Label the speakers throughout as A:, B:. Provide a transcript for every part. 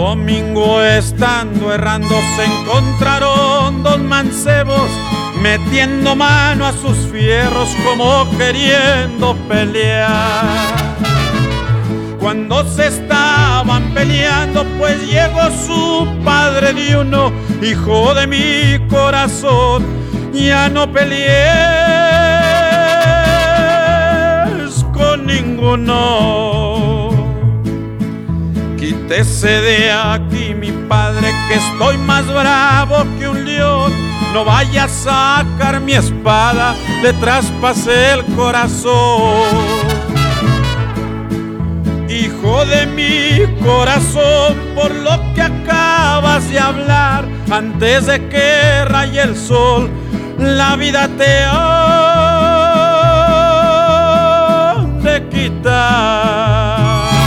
A: domingo estando errando se encontraron dos mancebos metiendo mano a sus fierros como queriendo pelear. Cuando se estaban peleando pues llegó su padre de uno: hijo de mi corazón, ya no pelees con ninguno. Quítese de aquí mi padre, que estoy más bravo que un león. No vaya a sacar mi espada, le traspasé el corazón. Hijo de mi corazón, por lo que acabas de hablar, antes de que raye el sol, la vida te han de quitar.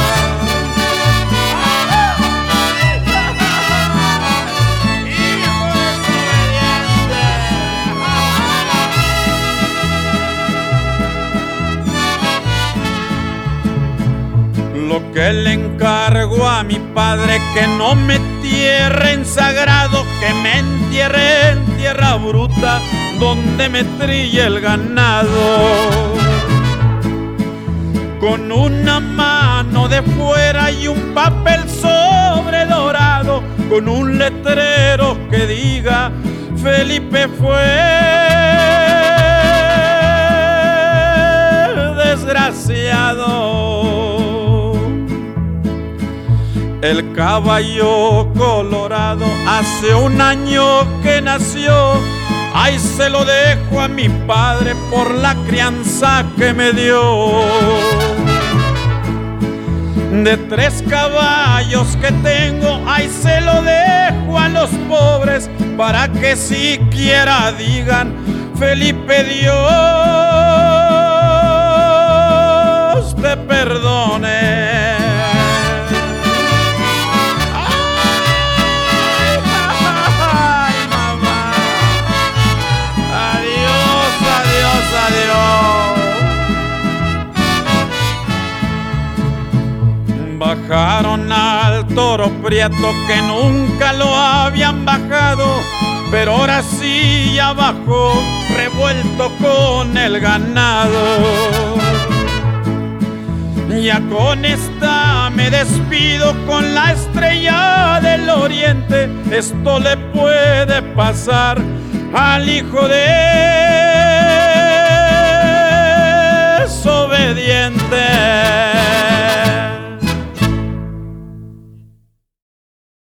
A: Lo que le encargo a mi padre, que no me entierre en sagrado, que me entierre en tierra bruta, donde me trille el ganado. Con una mano de fuera y un papel sobre dorado, con un letrero que diga: Felipe fue desgraciado. El caballo colorado hace un año que nació, ahí se lo dejo a mi padre por la crianza que me dio. De 3 caballos que tengo, ahí se lo dejo a los pobres, para que siquiera digan: Felipe, Dios te perdone. Bajaron al toro prieto, que nunca lo habían bajado, pero ahora sí ya bajó, revuelto con el ganado. Ya con esta me despido, con la estrella del oriente. Esto le puede pasar al hijo de